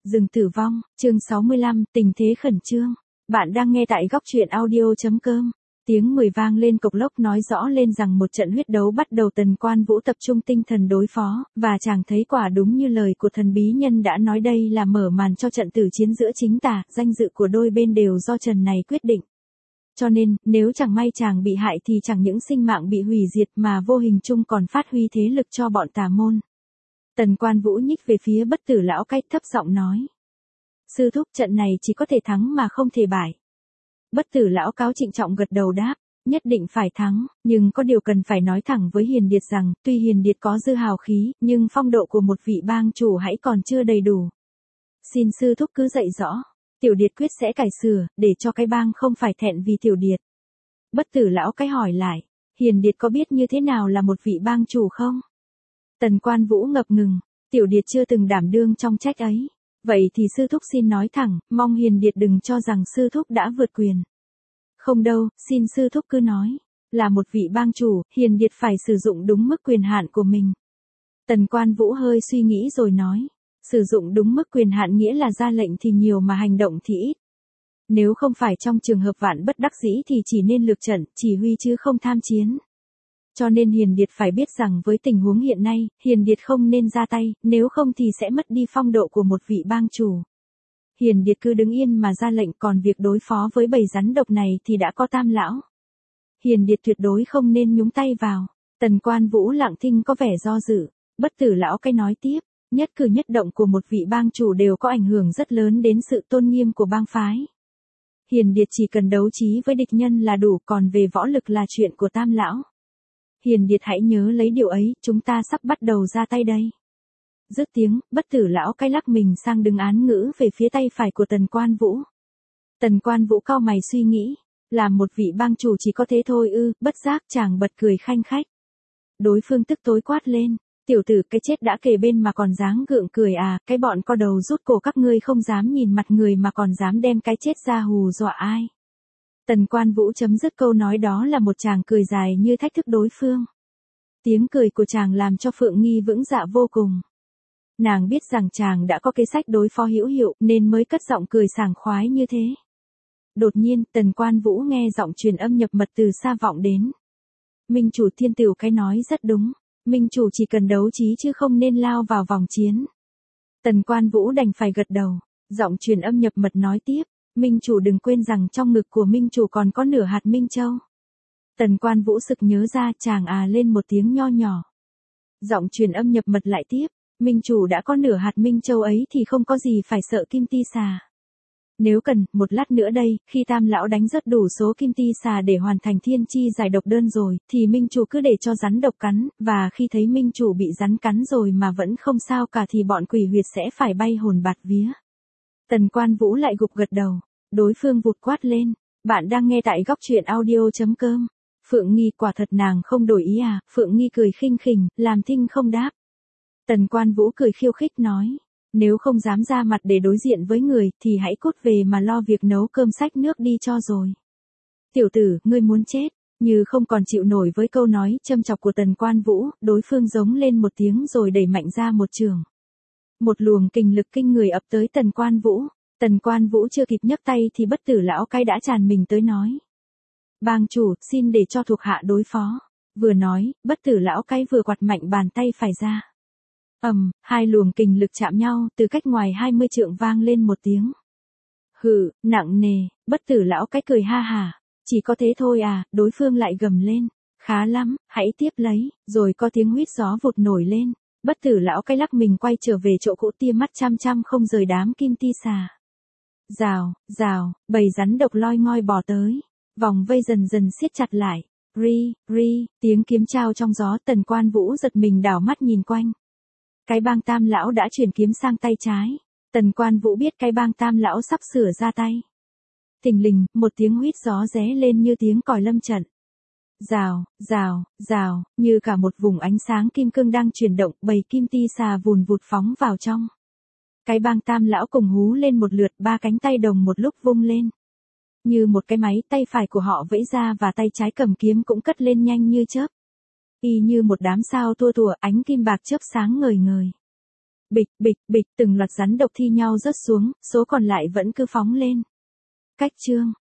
Rừng tử vong, chương 65, tình thế khẩn trương. Bạn đang nghe tại góc truyện audio.com. Tiếng 10 vang lên cộc lốc nói rõ lên rằng một trận huyết đấu bắt đầu. Tần Quan Vũ tập trung tinh thần đối phó, và chàng thấy quả đúng như lời của thần bí nhân đã nói, đây là mở màn cho trận tử chiến giữa chính tà, danh dự của đôi bên đều do Trần này quyết định. Cho nên, nếu chẳng may chàng bị hại thì chẳng những sinh mạng bị hủy diệt mà vô hình chung còn phát huy thế lực cho bọn tà môn. Tần Quan Vũ nhích về phía Bất Tử Lão Cách thấp giọng nói. Sư thúc, trận này chỉ có thể thắng mà không thể bại. Bất Tử Lão Cáo trịnh trọng gật đầu đáp, nhất định phải thắng, nhưng có điều cần phải nói thẳng với Hiền Điệt rằng, tuy Hiền Điệt có dư hào khí, nhưng phong độ của một vị bang chủ hãy còn chưa đầy đủ. Xin sư thúc cứ dạy rõ, Tiểu Điệt quyết sẽ cải sửa, để cho cái bang không phải thẹn vì Tiểu Điệt. Bất Tử Lão Cái hỏi lại, Hiền Điệt có biết như thế nào là một vị bang chủ không? Tần Quan Vũ ngập ngừng, Tiểu Điệt chưa từng đảm đương trong trách ấy. Vậy thì sư thúc xin nói thẳng, mong Hiền Điệt đừng cho rằng sư thúc đã vượt quyền. Không đâu, xin sư thúc cứ nói. Là một vị bang chủ, Hiền Điệt phải sử dụng đúng mức quyền hạn của mình. Tần Quan Vũ hơi suy nghĩ rồi nói. Sử dụng đúng mức quyền hạn nghĩa là ra lệnh thì nhiều mà hành động thì ít. Nếu không phải trong trường hợp vạn bất đắc dĩ thì chỉ nên lược trận, chỉ huy chứ không tham chiến. Cho nên Hiền Điệt phải biết rằng với tình huống hiện nay, Hiền Điệt không nên ra tay, nếu không thì sẽ mất đi phong độ của một vị bang chủ. Hiền Điệt cứ đứng yên mà ra lệnh, còn việc đối phó với bầy rắn độc này thì đã có Tam Lão. Hiền Điệt tuyệt đối không nên nhúng tay vào. Tần Quan Vũ lặng thinh có vẻ do dự. Bất Tử Lão Cái nói tiếp, nhất cử nhất động của một vị bang chủ đều có ảnh hưởng rất lớn đến sự tôn nghiêm của bang phái. Hiền Điệt chỉ cần đấu trí với địch nhân là đủ, còn về võ lực là chuyện của Tam Lão. Hiền Điệt hãy nhớ lấy điều ấy, chúng ta sắp bắt đầu ra tay đây. Dứt tiếng, Bất Tử Lão Cái lắc mình sang đứng án ngữ về phía tay phải của Tần Quan Vũ. Tần Quan Vũ cau mày suy nghĩ, làm một vị bang chủ chỉ có thế thôi ư? Bất giác chàng bật cười khanh khách. Đối phương tức tối quát lên, tiểu tử, cái chết đã kề bên mà còn dáng gượng cười à? Cái bọn co đầu rút cổ các ngươi không dám nhìn mặt người mà còn dám đem cái chết ra hù dọa ai? Tần Quan Vũ chấm dứt câu nói đó là một tràng cười dài như thách thức đối phương. Tiếng cười của chàng làm cho Phượng Nghi vững dạ vô cùng. Nàng biết rằng chàng đã có kế sách đối phó hữu hiệu nên mới cất giọng cười sảng khoái như thế. Đột nhiên, Tần Quan Vũ nghe giọng truyền âm nhập mật từ xa vọng đến. Minh chủ Thiên Tửu Cái nói rất đúng, Minh chủ chỉ cần đấu trí chứ không nên lao vào vòng chiến. Tần Quan Vũ đành phải gật đầu, giọng truyền âm nhập mật nói tiếp. Minh chủ đừng quên rằng trong ngực của Minh chủ còn có nửa hạt Minh Châu. Tần Quan Vũ sực nhớ ra, chàng lên một tiếng nho nhỏ. Giọng truyền âm nhập mật lại tiếp, Minh chủ đã có nửa hạt Minh Châu ấy thì không có gì phải sợ Kim Ti Xà. Nếu cần, một lát nữa đây, khi Tam Lão đánh rất đủ số Kim Ti Xà để hoàn thành thiên chi giải độc đơn rồi, thì Minh chủ cứ để cho rắn độc cắn, và khi thấy Minh chủ bị rắn cắn rồi mà vẫn không sao cả thì bọn quỷ huyệt sẽ phải bay hồn bạt vía. Tần Quan Vũ lại gục gật đầu. Đối phương vụt quát lên, bạn đang nghe tại góc truyện audio.com. Phượng Nghi, quả thật nàng không đổi ý à? Phượng Nghi cười khinh khỉnh, làm thinh không đáp. Tần Quan Vũ cười khiêu khích nói, nếu không dám ra mặt để đối diện với người thì hãy cút về mà lo việc nấu cơm xách nước đi cho rồi. Tiểu tử, ngươi muốn chết. Như không còn chịu nổi với câu nói châm chọc của Tần Quan Vũ, đối phương giống lên một tiếng rồi đẩy mạnh ra một chưởng. Một luồng kình lực kinh người ập tới Tần Quan Vũ. Tần Quan Vũ chưa kịp nhấc tay thì Bất Tử Lão Cái đã tràn mình tới nói. Bang chủ, xin để cho thuộc hạ đối phó. Vừa nói, Bất Tử Lão Cái vừa quạt mạnh bàn tay phải ra. Hai luồng kình lực chạm nhau, từ cách ngoài 20 trượng vang lên một tiếng. Hừ, nặng nề. Bất Tử Lão Cái cười ha hả. Chỉ có thế thôi à? Đối phương lại gầm lên. Khá lắm, hãy tiếp lấy. Rồi có tiếng huýt gió vụt nổi lên. Bất Tử Lão Cái lắc mình quay trở về chỗ cũ, tia mắt chăm chăm không rời đám Kim Ti Xà. Rào, rào, bầy rắn độc loi ngoi bò tới. Vòng vây dần dần siết chặt lại. Ri, tiếng kiếm trao trong gió. Tần Quan Vũ giật mình đảo mắt nhìn quanh. Cái bang Tam Lão đã chuyển kiếm sang tay trái. Tần Quan Vũ biết cái bang Tam Lão sắp sửa ra tay. Thình lình, một tiếng huýt gió ré lên như tiếng còi lâm trận. Rào, rào, rào, như cả một vùng ánh sáng kim cương đang chuyển động, bầy Kim Ti Xà vùn vụt phóng vào trong. Cái bang Tam Lão cùng hú lên một lượt, ba cánh tay đồng một lúc vung lên. Như một cái máy, tay phải của họ vẫy ra và tay trái cầm kiếm cũng cất lên nhanh như chớp. Y như một đám sao tua tủa, ánh kim bạc chớp sáng ngời ngời. Bịch, bịch, bịch, từng loạt rắn độc thi nhau rớt xuống, số còn lại vẫn cứ phóng lên. Cách chương